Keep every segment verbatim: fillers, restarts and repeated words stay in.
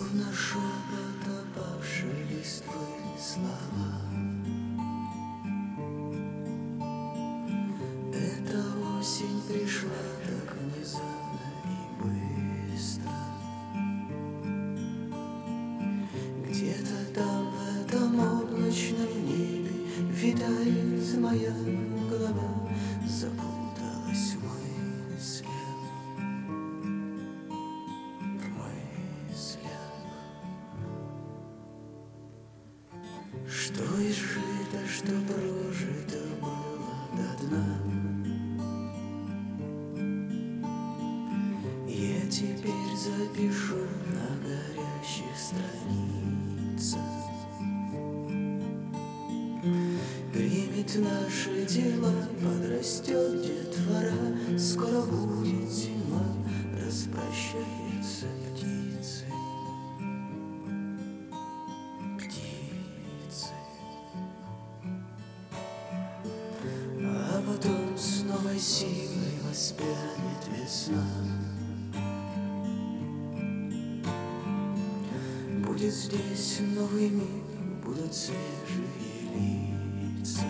Словно шепот опавшей листвы слова. Эта осень пришла так внезапно и быстро. Где-то там, в этом облачном небе, витает моя голова, запуталась в мыслях, в мыслях. Что изжито, что прожито было до дна, я теперь запишу на горящих страницах. Примет наши дела, подрастет детвора, скоро будет зима, распрощается птицы. Птицы. А потом с новой силой воспрянет весна. Будет здесь новый мир, будут свежие лица.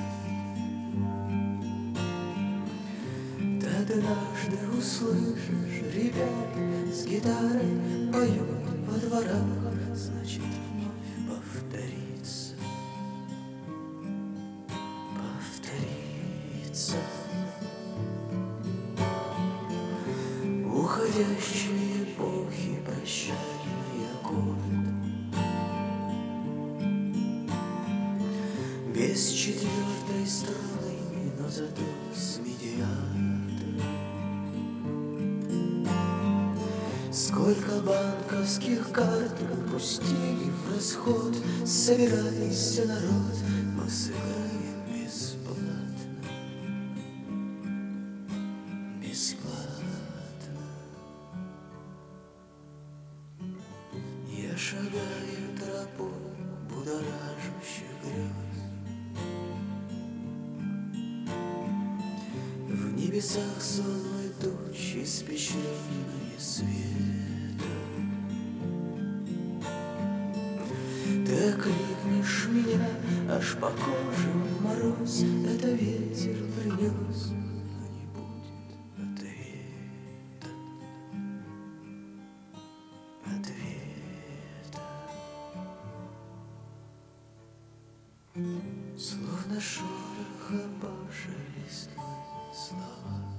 Ты однажды услышишь ребят с гитарой поют во дворах, значит, вновь повторится, повторится. Уходящие эпохи, прощальный аккорд, без четвертой струны, но зато с медиатором. Сколько банковских карт пустили в расход, собирайся, народ, мы сыграем бесплатно, бесплатно. Я шагаю тропой будоражащих грез. В небесах сонные тучи, испещренные светом. Ты окликнешь меня, аж по коже мороз, это ветер принес, но не будет ответа, ответа. Словно шорох опавшей листвы слова.